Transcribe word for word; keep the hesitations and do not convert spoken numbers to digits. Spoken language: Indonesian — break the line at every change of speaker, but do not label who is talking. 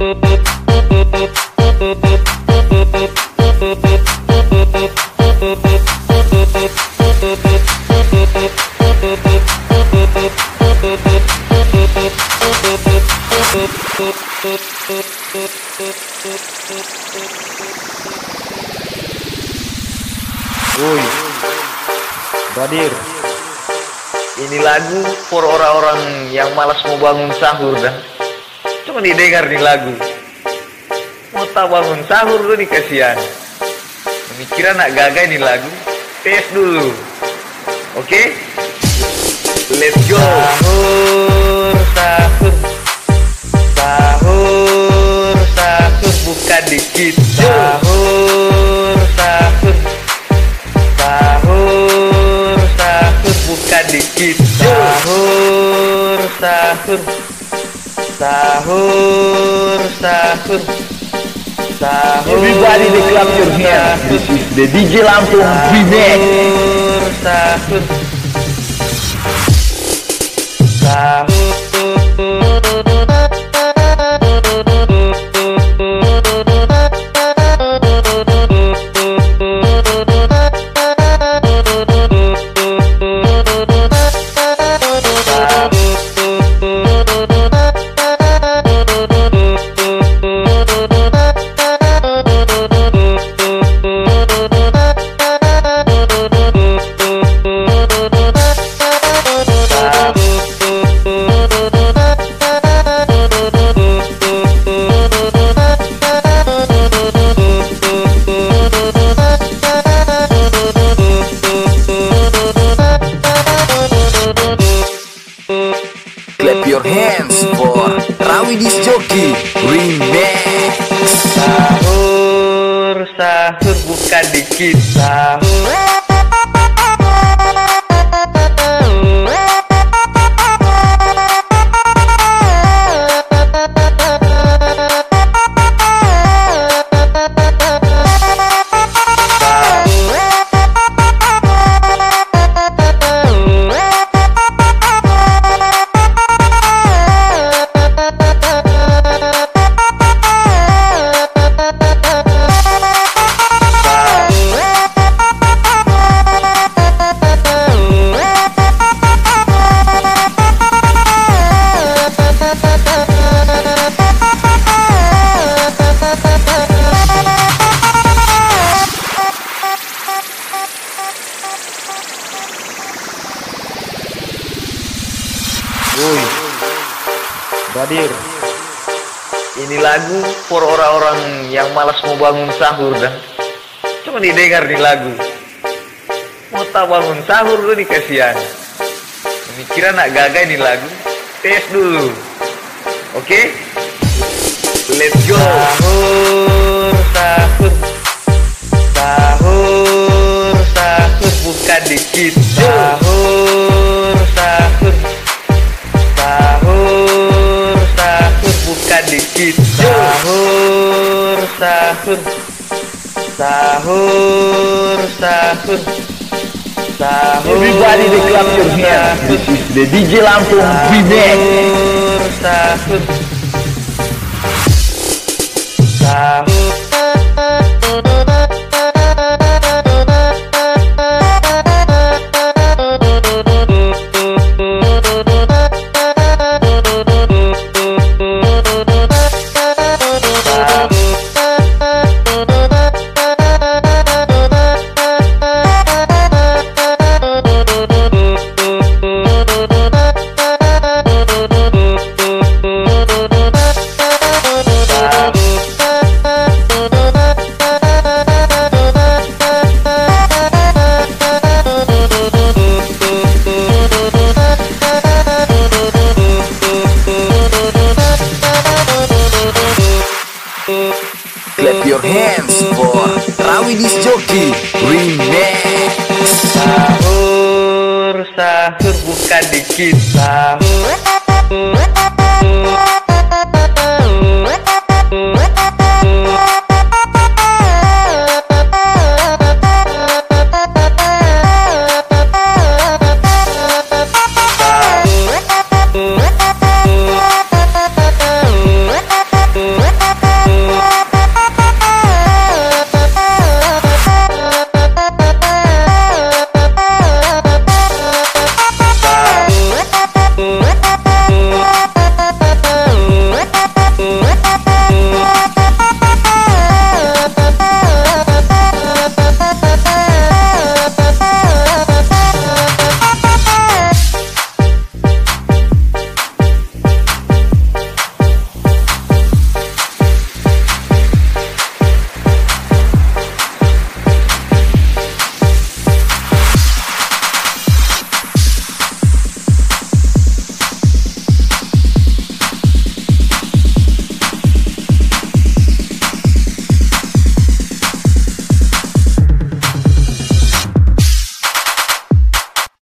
Woi, Badir, ini lagu for orang-orang yang malas mau bangun sahur dah. Cuma didengar nih lagu. Mau tak bangun sahur tuh nih kasihan. Pemikiran nak gagal nih lagu. Tes dulu. Oke? Okay? Let's go. Sahur, sahur. Sahur, sahur buka dikit. Sahur, sahur. Sahur, sahur buka dikit. Sahur, sahur. Sahur, sahur. Sahur.
Everybody they clap your hands. This is the D J Lampung Remix.
Sahur, sahur.
Clap your hands for Rawi Disc Jockey Remix.
Sahur, sahur buka dikit. Sahur. Woi, Badir, ini lagu for orang-orang yang malas mau bangun sahur dah. Cuma didengar nih lagu. Mau tak bangun sahur tuh nih kasihan. Pemikiran nak gagal nih lagu. Tes dulu. Oke? Okay? Let's go. Sahur, sahur. Sahur, sahur buka dikit. Sahur, sahur. Sahur, sahur buka dikit. Sahur, sahur. Sahur, sahur. Sahur.
Everybody they clap your hands. This is the D J Lampung Remix.
Sahur, sahur.
Clap your hands for Rawi Disc Jockey Remix.
Sahur, sahur buka dikit. Sahur.